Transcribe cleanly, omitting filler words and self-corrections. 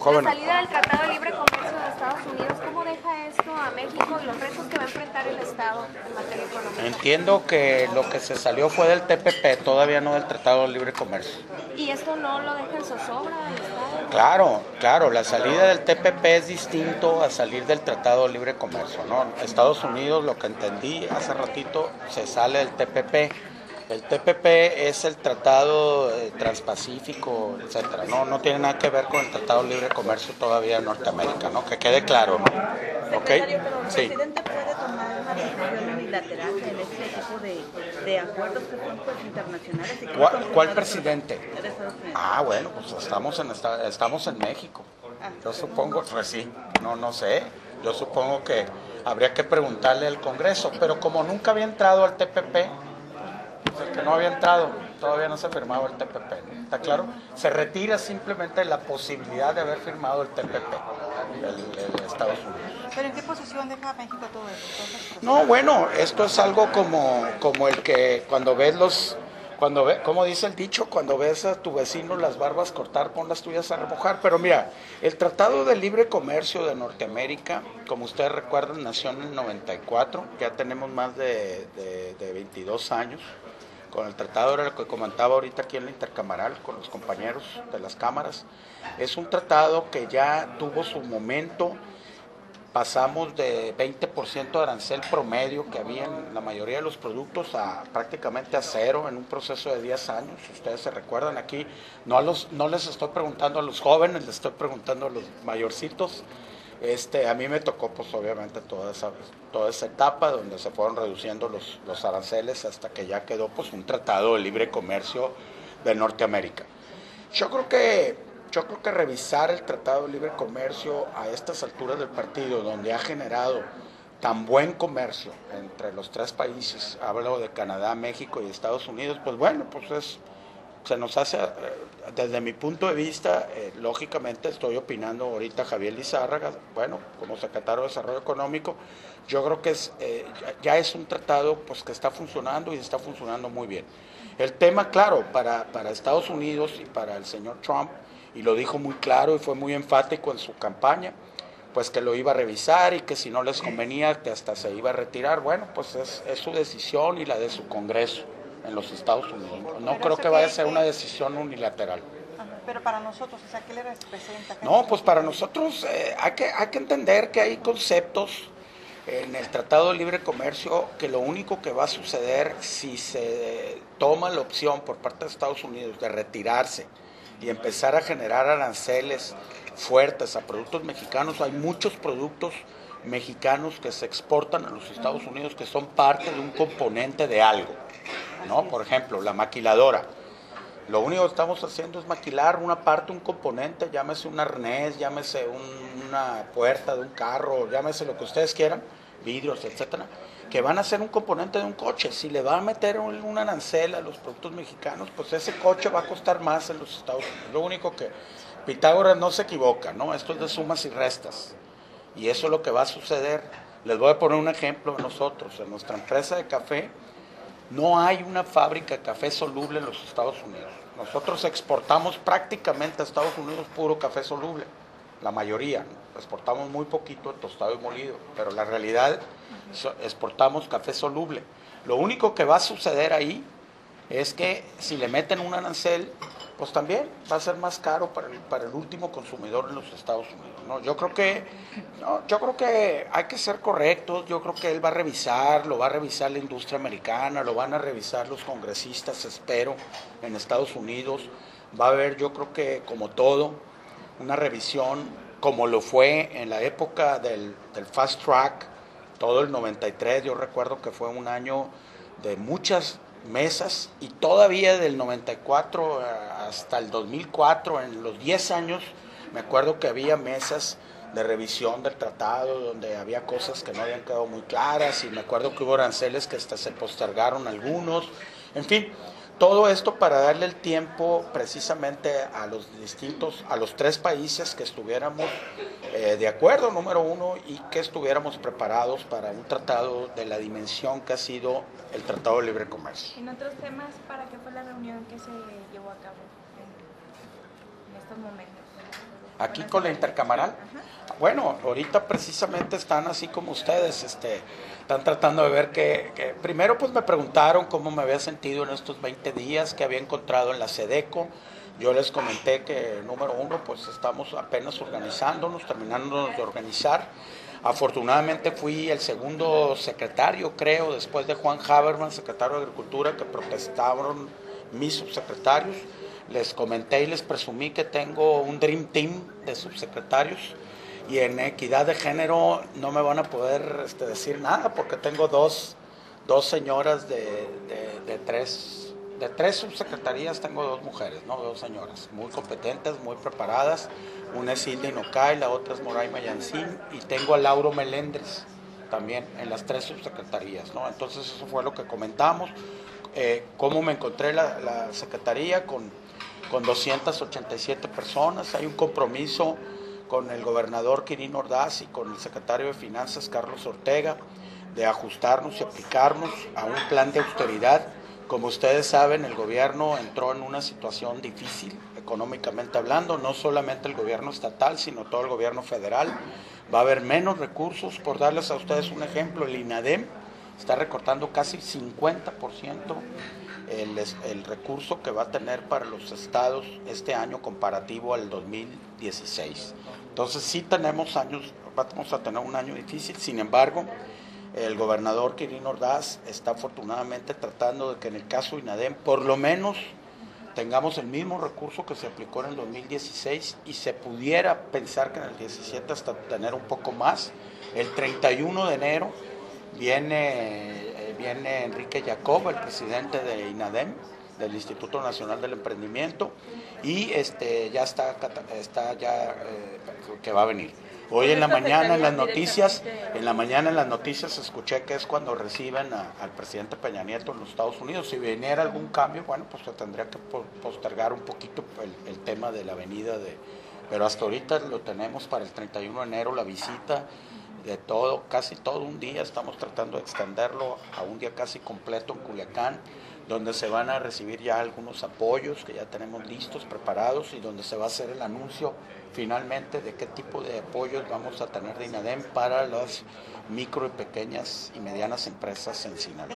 Joven. La salida del Tratado de Libre Comercio de Estados Unidos, ¿cómo deja esto a México y los retos que va a enfrentar el Estado en materia económica? Entiendo que lo que se salió fue del TPP, todavía no del Tratado de Libre Comercio. ¿Y esto no lo deja en zozobra al Estado? Claro, la salida del TPP es distinto a salir del Tratado de Libre Comercio, ¿no? Estados Unidos, lo que entendí hace ratito, se sale del TPP. El TPP es el Tratado Transpacífico, etcétera, no tiene nada que ver con el Tratado de Libre Comercio todavía de Norteamérica, ¿no? Que quede claro, ¿no? Secretario, pero el Sí. presidente puede tomar una decisión unilateral en este tipo de acuerdos que son pues internacionales. Y ¿Cuál presidente? De Estados Unidos. Bueno, pues estamos en México. Yo supongo, pues sí, no sé. Yo supongo que habría que preguntarle al Congreso, pero como nunca había entrado al TPP, pues el que no había entrado, todavía no se ha firmado el TPP, ¿no? ¿Está claro? Se retira simplemente la posibilidad de haber firmado el TPP, el Estados Unidos. ¿Pero en qué posición deja México todo eso? Entonces, No, bueno, esto es algo como el que como dice el dicho, cuando ves a tu vecino las barbas cortar, pon las tuyas a remojar. Pero mira, el Tratado de Libre Comercio de Norteamérica, como ustedes recuerdan, nació en el 94, ya tenemos más de 22 años. Con el tratado era lo que comentaba ahorita aquí en la intercamaral con los compañeros de las cámaras. Es un tratado que ya tuvo su momento. Pasamos de 20% de arancel promedio que había en la mayoría de los productos a prácticamente a cero en un proceso de 10 años. Ustedes se recuerdan aquí, no les estoy preguntando a los jóvenes, les estoy preguntando a los mayorcitos. A mí me tocó pues obviamente toda esa etapa donde se fueron reduciendo los aranceles hasta que ya quedó pues un tratado de libre comercio de Norteamérica. Yo creo que revisar el Tratado de Libre Comercio a estas alturas del partido, donde ha generado tan buen comercio entre los tres países, hablo de Canadá, México y Estados Unidos, pues bueno, se nos hace, desde mi punto de vista, lógicamente estoy opinando ahorita Javier Lizárraga, bueno, como secretario de Desarrollo Económico, yo creo que ya es un tratado pues que está funcionando y está funcionando muy bien. El tema, claro, para Estados Unidos y para el señor Trump, y lo dijo muy claro y fue muy enfático en su campaña, pues que lo iba a revisar y que si no les convenía que hasta se iba a retirar. Bueno, pues es su decisión y la de su Congreso en los Estados Unidos. No creo que vaya a ser una decisión unilateral. Pero para nosotros, o sea, ¿qué le representa? No, pues para nosotros hay que entender que hay conceptos en el Tratado de Libre Comercio que lo único que va a suceder si se toma la opción por parte de Estados Unidos de retirarse y empezar a generar aranceles fuertes a productos mexicanos. Hay muchos productos mexicanos que se exportan a los Estados Unidos que son parte de un componente de algo, ¿no? Por ejemplo, la maquiladora. Lo único que estamos haciendo es maquilar una parte, un componente, llámese un arnés, llámese una puerta de un carro, llámese lo que ustedes quieran, vidrios, etcétera, que van a ser un componente de un coche. Si le va a meter un arancel a los productos mexicanos, pues ese coche va a costar más en los Estados Unidos. Lo único que Pitágoras no se equivoca, ¿no? Esto es de sumas y restas. Y eso es lo que va a suceder. Les voy a poner un ejemplo de nosotros. En nuestra empresa de café no hay una fábrica de café soluble en los Estados Unidos. Nosotros exportamos prácticamente a Estados Unidos puro café soluble, la mayoría, ¿no? Exportamos muy poquito tostado y molido, pero la realidad exportamos café soluble. Lo único que va a suceder ahí es que si le meten un arancel, pues también va a ser más caro para el último consumidor en los Estados Unidos, ¿no? Yo creo que hay que ser correctos. Yo creo que él lo va a revisar la industria americana, lo van a revisar los congresistas, espero, en Estados Unidos. Va a haber, yo creo que como todo, una revisión como lo fue en la época del Fast Track, todo el 93, yo recuerdo que fue un año de muchas mesas, y todavía del 94 hasta el 2004, en los 10 años, me acuerdo que había mesas de revisión del tratado donde había cosas que no habían quedado muy claras, y me acuerdo que hubo aranceles que hasta se postergaron algunos, en fin, todo esto para darle el tiempo precisamente a los tres países que estuviéramos de acuerdo, número uno, y que estuviéramos preparados para un tratado de la dimensión que ha sido el Tratado de Libre Comercio. En otros temas, ¿para qué fue la reunión que se llevó a cabo en estos momentos? Aquí con la intercamaral. Bueno, ahorita precisamente están así como ustedes, están tratando de ver primero pues me preguntaron cómo me había sentido en estos 20 días, que había encontrado en la SEDECO. Yo les comenté que, número uno, pues estamos apenas organizándonos, terminándonos de organizar. Afortunadamente fui el segundo secretario, creo, después de Juan Haberman, secretario de Agricultura, que protestaron mis subsecretarios. Les comenté y les presumí que tengo un Dream Team de subsecretarios, y en equidad de género no me van a poder decir nada, porque tengo dos señoras de tres subsecretarías, tengo dos mujeres, ¿no? Dos señoras muy competentes, muy preparadas. Una es Hilda Inocay, la otra es Moraima Yancín, y tengo a Lauro Melendres también en las tres subsecretarías, ¿no? Entonces eso fue lo que comentamos. Cómo me encontré la secretaría con 287 personas. Hay un compromiso con el gobernador Quirino Ordaz y con el secretario de Finanzas Carlos Ortega de ajustarnos y aplicarnos a un plan de austeridad. Como ustedes saben, el gobierno entró en una situación difícil económicamente hablando, no solamente el gobierno estatal, sino todo el gobierno federal. Va a haber menos recursos. Por darles a ustedes un ejemplo, el INADEM está recortando casi 50% el recurso que va a tener para los estados este año comparativo al 2016. Entonces sí vamos a tener un año difícil. Sin embargo, el gobernador Quirino Ordaz está afortunadamente tratando de que en el caso INADEM por lo menos tengamos el mismo recurso que se aplicó en el 2016, y se pudiera pensar que en el 17 hasta tener un poco más. El 31 de enero viene Enrique Jacob, el presidente de INADEM, del Instituto Nacional del Emprendimiento, y ya está que va a venir. Hoy en la mañana en las noticias escuché que es cuando reciben al presidente Peña Nieto en los Estados Unidos. Si viniera algún cambio, bueno, pues se tendría que postergar un poquito el tema de la venida pero hasta ahorita lo tenemos para el 31 de enero, la visita de casi todo un día. Estamos tratando de extenderlo a un día casi completo en Culiacán, donde se van a recibir ya algunos apoyos que ya tenemos listos, preparados, y donde se va a hacer el anuncio finalmente de qué tipo de apoyos vamos a tener de INADEM para las micro y pequeñas y medianas empresas en Sinaloa.